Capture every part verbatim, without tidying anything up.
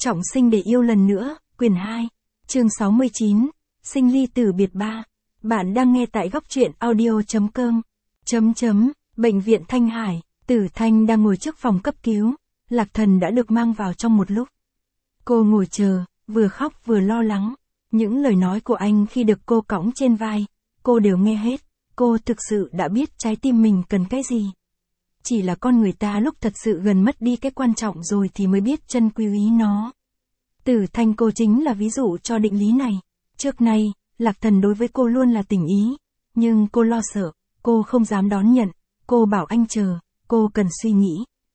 Trọng sinh để yêu lần nữa, quyển hai, chương sáu mươi chín, sinh ly tử biệt ba. Bạn đang nghe tại góc truyện audio.com. Chấm chấm, bệnh viện Thanh Hải, Tử Thanh đang ngồi trước phòng cấp cứu, Lạc Thần đã được mang vào trong một lúc. Cô ngồi chờ, vừa khóc vừa lo lắng. Những lời nói của anh khi được cô cõng trên vai, cô đều nghe hết. Cô thực sự đã biết trái tim mình cần cái gì. Chỉ là con người ta lúc thật sự gần mất đi cái quan trọng rồi thì mới biết trân quý nó. Tử Thanh cô chính là ví dụ cho định lý này. Trước nay, Lạc Thần đối với cô luôn là tình ý. Nhưng cô lo sợ, cô không dám đón nhận. Cô bảo anh chờ, cô cần suy nghĩ.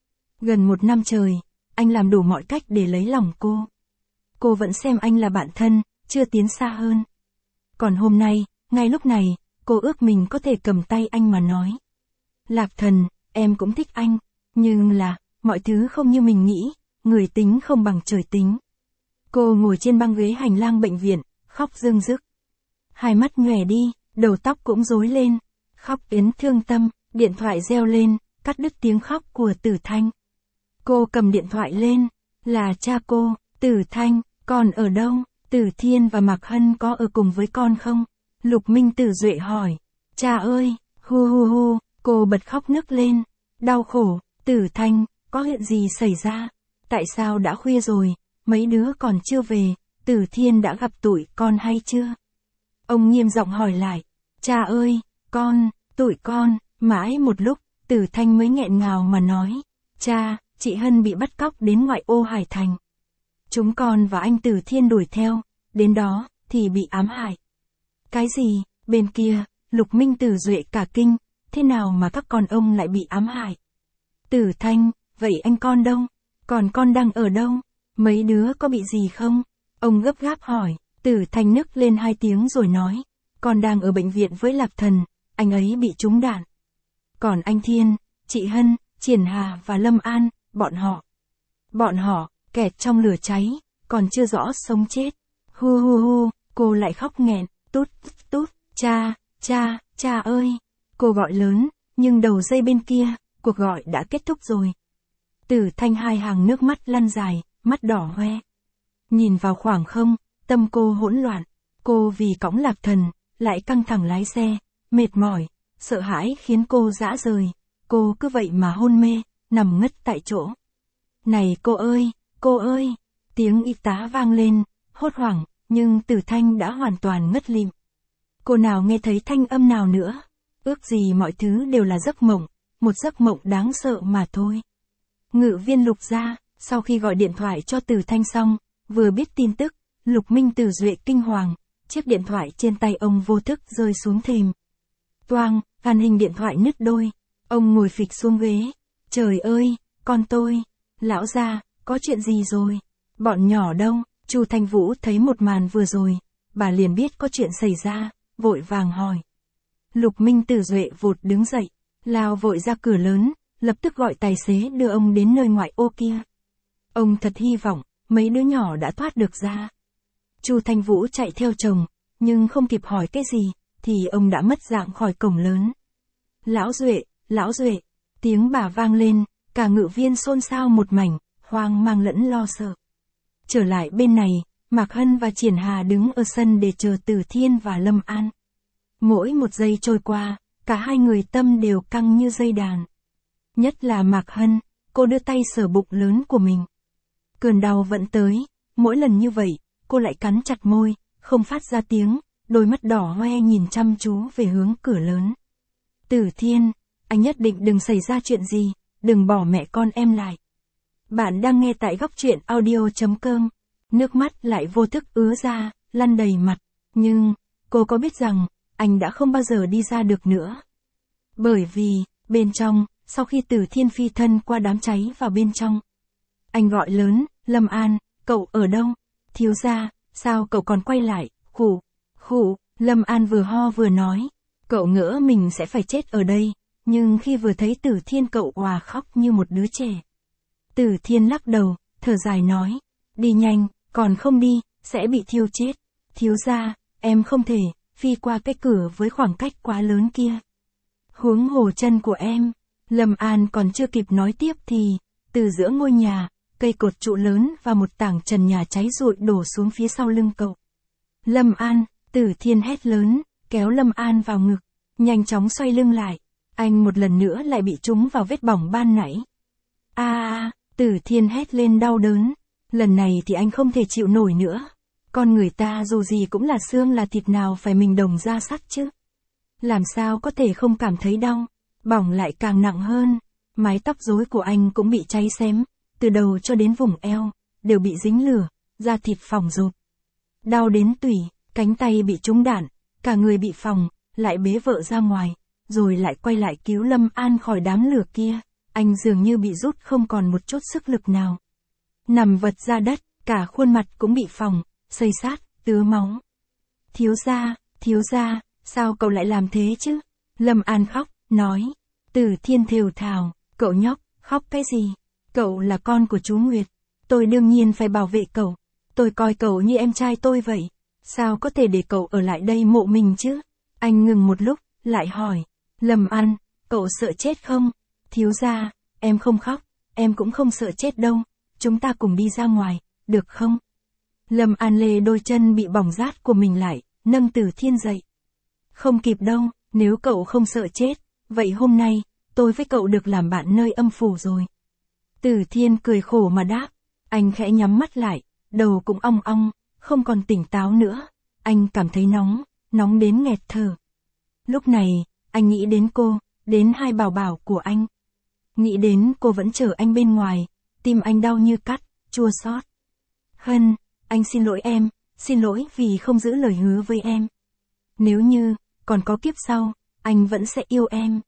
Gần một năm trời, anh làm đủ mọi cách để lấy lòng cô. Cô vẫn xem anh là bạn thân, chưa tiến xa hơn. Còn hôm nay, ngay lúc này, cô ước mình có thể cầm tay anh mà nói. Lạc Thần, em cũng thích anh, nhưng là, mọi thứ không như mình nghĩ, người tính không bằng trời tính. Cô ngồi trên băng ghế hành lang bệnh viện, khóc rưng rức. Hai mắt nhòe đi, đầu tóc cũng rối lên, khóc đến thương tâm, điện thoại reo lên, cắt đứt tiếng khóc của Tử Thanh. Cô cầm điện thoại lên, là cha cô. Tử Thanh, con ở đâu? Tử Thiên và Mạc Hân có ở cùng với con không? Lục Minh Tử Duệ hỏi. Cha ơi, hu hu hu, cô bật khóc nức lên. Đau khổ, Tử Thanh, có chuyện gì xảy ra? Tại sao đã khuya rồi, mấy đứa còn chưa về, Tử Thiên đã gặp tụi con hay chưa? Ông nghiêm giọng hỏi lại. Cha ơi, con, tụi con, mãi một lúc, Tử Thanh mới nghẹn ngào mà nói. Cha, chị Hân bị bắt cóc đến ngoại ô Hải Thành. Chúng con và anh Tử Thiên đuổi theo, đến đó, thì bị ám hại. Cái gì, bên kia, Lục Minh Tử Duệ cả kinh, thế nào mà các con ông lại bị ám hại? Tử Thanh, vậy anh con đâu? Còn con đang ở đâu? Mấy đứa có bị gì không? Ông gấp gáp hỏi. Tử Thanh nức lên hai tiếng rồi nói. Con đang ở bệnh viện với Lạc Thần, anh ấy bị trúng đạn. Còn anh Thiên, chị Hân, Triển Hà và Lâm An, bọn họ. Bọn họ, kẹt trong lửa cháy, còn chưa rõ sống chết. Hu hu hu, cô lại khóc nghẹn, tút, tút, cha, cha, cha ơi. Cô gọi lớn, nhưng đầu dây bên kia, cuộc gọi đã kết thúc rồi. Tử Thanh hai hàng nước mắt lăn dài, mắt đỏ hoe. Nhìn vào khoảng không, tâm cô hỗn loạn. Cô vì cõng Lạc Thần, lại căng thẳng lái xe, mệt mỏi, sợ hãi khiến cô rã rời. Cô cứ vậy mà hôn mê, nằm ngất tại chỗ. Này cô ơi, cô ơi, tiếng y tá vang lên, hốt hoảng, nhưng Tử Thanh đã hoàn toàn ngất lịm. Cô nào nghe thấy thanh âm nào nữa, ước gì mọi thứ đều là giấc mộng, một giấc mộng đáng sợ mà thôi. Ngự viên Lục gia, sau khi gọi điện thoại cho Tử Thanh xong, vừa biết tin tức, Lục Minh Tử Duệ kinh hoàng, chiếc điện thoại trên tay ông vô thức rơi xuống thềm. Toang, màn hình điện thoại nứt đôi, ông ngồi phịch xuống ghế. Trời ơi, con tôi, lão gia, có chuyện gì rồi? Bọn nhỏ đâu? Chu Thanh Vũ thấy một màn vừa rồi, bà liền biết có chuyện xảy ra, vội vàng hỏi. Lục Minh Tử Duệ vụt đứng dậy, lao vội ra cửa lớn, lập tức gọi tài xế đưa ông đến nơi ngoại ô kia. Ông thật hy vọng, mấy đứa nhỏ đã thoát được ra. Chu Thanh Vũ chạy theo chồng, nhưng không kịp hỏi cái gì, thì ông đã mất dạng khỏi cổng lớn. Lão Duệ, lão Duệ, tiếng bà vang lên, cả ngự viên xôn xao một mảnh, hoang mang lẫn lo sợ. Trở lại bên này, Mạc Hân và Triển Hà đứng ở sân để chờ Tử Thiên và Lâm An. Mỗi một giây trôi qua, cả hai người tâm đều căng như dây đàn. Nhất là Mạc Hân, cô đưa tay sờ bụng lớn của mình. Cơn đau vẫn tới, mỗi lần như vậy, cô lại cắn chặt môi, không phát ra tiếng, đôi mắt đỏ hoe nhìn chăm chú về hướng cửa lớn. Tử Thiên, anh nhất định đừng xảy ra chuyện gì, đừng bỏ mẹ con em lại. Bạn đang nghe tại góc truyện audio.com. Nước mắt lại vô thức ứa ra, lăn đầy mặt, nhưng, cô có biết rằng, anh đã không bao giờ đi ra được nữa. Bởi vì, bên trong, sau khi Tử Thiên phi thân qua đám cháy vào bên trong, anh gọi lớn, Lâm An, cậu ở đâu? Thiếu gia, sao cậu còn quay lại? Khủ, khủ, Lâm An vừa ho vừa nói, cậu ngỡ mình sẽ phải chết ở đây, nhưng khi vừa thấy Tử Thiên cậu òa khóc như một đứa trẻ. Tử Thiên lắc đầu, thở dài nói, đi nhanh, còn không đi, sẽ bị thiêu chết. Thiếu gia, em không thể, phi qua cái cửa với khoảng cách quá lớn kia. Huống hồ chân của em. Lâm An còn chưa kịp nói tiếp thì, từ giữa ngôi nhà, cây cột trụ lớn và một tảng trần nhà cháy rụi đổ xuống phía sau lưng cậu. Lâm An, Tử Thiên hét lớn, kéo Lâm An vào ngực, nhanh chóng xoay lưng lại. Anh một lần nữa lại bị trúng vào vết bỏng ban nãy. A a, Tử Thiên hét lên đau đớn. Lần này thì anh không thể chịu nổi nữa. Con người ta dù gì cũng là xương là thịt, nào phải mình đồng da sắt chứ. Làm sao có thể không cảm thấy đau, bỏng lại càng nặng hơn. Mái tóc rối của anh cũng bị cháy xém, từ đầu cho đến vùng eo, đều bị dính lửa, da thịt phỏng rộp. Đau đến tủy, cánh tay bị trúng đạn, cả người bị phỏng, lại bế vợ ra ngoài, rồi lại quay lại cứu Lâm An khỏi đám lửa kia. Anh dường như bị rút không còn một chút sức lực nào. Nằm vật ra đất, cả khuôn mặt cũng bị phỏng, xây xát, tứa máu. Thiếu gia, thiếu gia, sao cậu lại làm thế chứ? Lâm An khóc, nói. Tử Thiên thều thào, cậu nhóc, khóc cái gì? Cậu là con của chú Nguyệt. Tôi đương nhiên phải bảo vệ cậu. Tôi coi cậu như em trai tôi vậy. Sao có thể để cậu ở lại đây mộ mình chứ? Anh ngừng một lúc, lại hỏi. Lâm An, cậu sợ chết không? Thiếu gia, em không khóc, em cũng không sợ chết đâu. Chúng ta cùng đi ra ngoài, được không? Lâm An lê đôi chân bị bỏng rát của mình lại, nâng Tử Thiên dậy. Không kịp đâu, nếu cậu không sợ chết, vậy hôm nay, tôi với cậu được làm bạn nơi âm phủ rồi. Tử Thiên cười khổ mà đáp, anh khẽ nhắm mắt lại, đầu cũng ong ong, không còn tỉnh táo nữa. Anh cảm thấy nóng, nóng đến nghẹt thở. Lúc này, anh nghĩ đến cô, đến hai bảo bảo của anh. Nghĩ đến cô vẫn chờ anh bên ngoài, tim anh đau như cắt, chua xót. Hân, anh xin lỗi em, xin lỗi vì không giữ lời hứa với em. Nếu như, còn có kiếp sau, anh vẫn sẽ yêu em.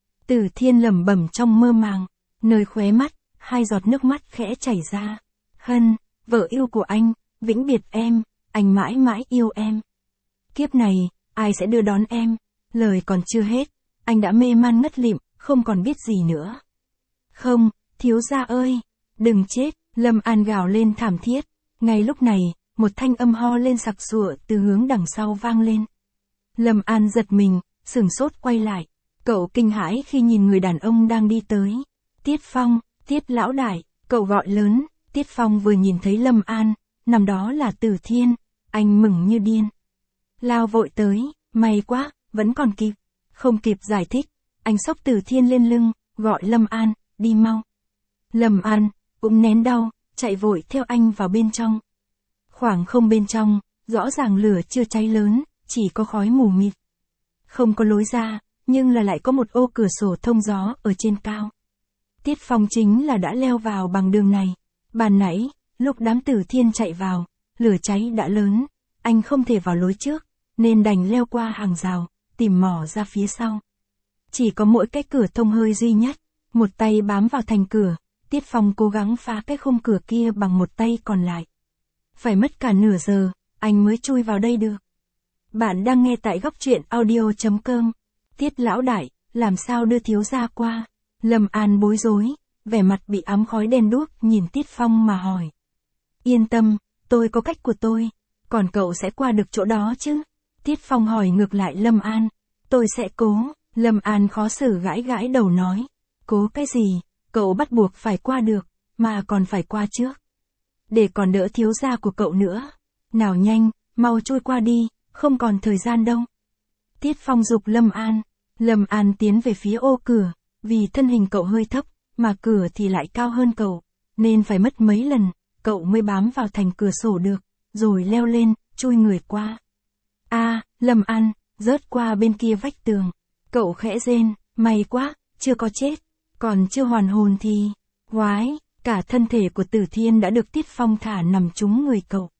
Tử Thiên lẩm bẩm trong mơ màng, nơi khóe mắt, hai giọt nước mắt khẽ chảy ra. Hân, vợ yêu của anh, vĩnh biệt em, anh mãi mãi yêu em. Kiếp này, ai sẽ đưa đón em? Lời còn chưa hết, anh đã mê man ngất lịm, không còn biết gì nữa. Không, thiếu gia ơi, đừng chết, Lâm An gào lên thảm thiết. Ngay lúc này, một thanh âm ho lên sặc sụa từ hướng đằng sau vang lên. Lâm An giật mình, sửng sốt quay lại. Cậu kinh hãi khi nhìn người đàn ông đang đi tới. Tiết Phong, Tiết lão đại, cậu gọi lớn. Tiết Phong vừa nhìn thấy Lâm An, nằm đó là Tử Thiên, anh mừng như điên. Lao vội tới, may quá, vẫn còn kịp. Không kịp giải thích, anh xốc Tử Thiên lên lưng, gọi Lâm An, đi mau. Lâm An, cũng nén đau, chạy vội theo anh vào bên trong. Khoảng không bên trong, rõ ràng lửa chưa cháy lớn, chỉ có khói mù mịt. Không có lối ra, nhưng là lại có một ô cửa sổ thông gió ở trên cao. Tiết Phong chính là đã leo vào bằng đường này. Ban nãy, lúc đám Tử Thiên chạy vào, lửa cháy đã lớn, anh không thể vào lối trước, nên đành leo qua hàng rào, tìm mỏ ra phía sau. Chỉ có mỗi cái cửa thông hơi duy nhất, một tay bám vào thành cửa, Tiết Phong cố gắng phá cái khung cửa kia bằng một tay còn lại. Phải mất cả nửa giờ, anh mới chui vào đây được. Bạn đang nghe tại góc truyện audio chấm com. Tiết lão đại, làm sao đưa thiếu gia qua? Lâm An bối rối, vẻ mặt bị ám khói đen đuốc nhìn Tiết Phong mà hỏi. Yên tâm, tôi có cách của tôi, còn cậu sẽ qua được chỗ đó chứ? Tiết Phong hỏi ngược lại Lâm An. Tôi sẽ cố, Lâm An khó xử gãi gãi đầu nói. Cố cái gì, cậu bắt buộc phải qua được, mà còn phải qua trước. Để còn đỡ thiếu gia của cậu nữa. Nào nhanh, mau trôi qua đi, không còn thời gian đâu. Tiết Phong giục Lâm An. Lâm An tiến về phía ô cửa, vì thân hình cậu hơi thấp, mà cửa thì lại cao hơn cậu, nên phải mất mấy lần, cậu mới bám vào thành cửa sổ được, rồi leo lên, chui người qua. A, à, Lâm An, rớt qua bên kia vách tường. Cậu khẽ rên, may quá, chưa có chết, còn chưa hoàn hồn thì, oái, cả thân thể của Tử Thiên đã được Tiết Phong thả nằm trúng người cậu.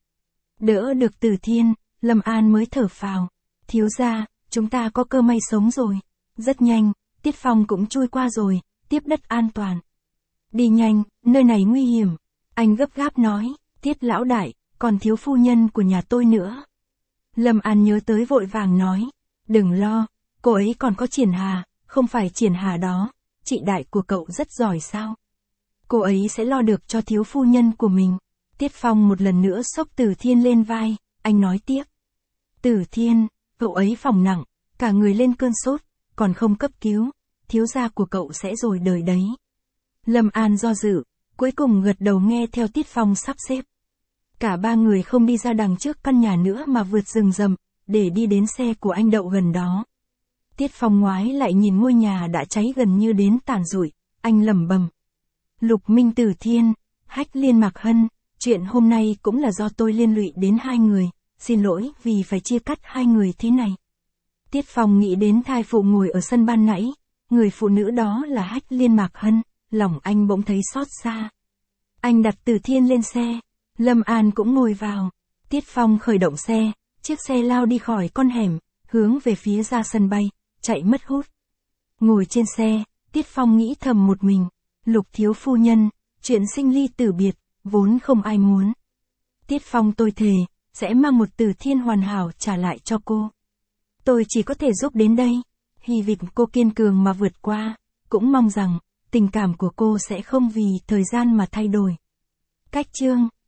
Đỡ được Tử Thiên, Lâm An mới thở phào. Thiếu gia, chúng ta có cơ may sống rồi. Rất nhanh, Tiết Phong cũng chui qua rồi, tiếp đất an toàn. Đi nhanh, nơi này nguy hiểm. Anh gấp gáp nói, Tiết lão đại, còn thiếu phu nhân của nhà tôi nữa. Lâm An nhớ tới vội vàng nói, đừng lo, cô ấy còn có Triển Hà, không phải Triển Hà đó, chị đại của cậu rất giỏi sao? Cô ấy sẽ lo được cho thiếu phu nhân của mình. Tiết Phong một lần nữa xốc Tử Thiên lên vai, anh nói tiếp. Tử Thiên, cậu ấy phòng nặng, cả người lên cơn sốt, còn không cấp cứu, thiếu gia của cậu sẽ rồi đời đấy. Lâm An do dự, cuối cùng gật đầu nghe theo Tiết Phong sắp xếp. Cả ba người không đi ra đằng trước căn nhà nữa mà vượt rừng rậm, để đi đến xe của anh đậu gần đó. Tiết Phong ngoái lại nhìn ngôi nhà đã cháy gần như đến tàn rụi, anh lẩm bẩm. Lục Minh Tử Thiên, Hách Liên Mạc Hân, chuyện hôm nay cũng là do tôi liên lụy đến hai người, xin lỗi vì phải chia cắt hai người thế này. Tiết Phong nghĩ đến thai phụ ngồi ở sân ban nãy, người phụ nữ đó là Hách Liên Mạc Hân, lòng anh bỗng thấy xót xa. Anh đặt Tử Thiên lên xe, Lâm An cũng ngồi vào. Tiết Phong khởi động xe, chiếc xe lao đi khỏi con hẻm, hướng về phía ra sân bay, chạy mất hút. Ngồi trên xe, Tiết Phong nghĩ thầm một mình, Lục thiếu phu nhân, chuyện sinh ly tử biệt, vốn không ai muốn. Tiết Phong tôi thề, sẽ mang một Tử Thiên hoàn hảo trả lại cho cô. Tôi chỉ có thể giúp đến đây, hy vọng cô kiên cường mà vượt qua, cũng mong rằng, tình cảm của cô sẽ không vì thời gian mà thay đổi. Cách chương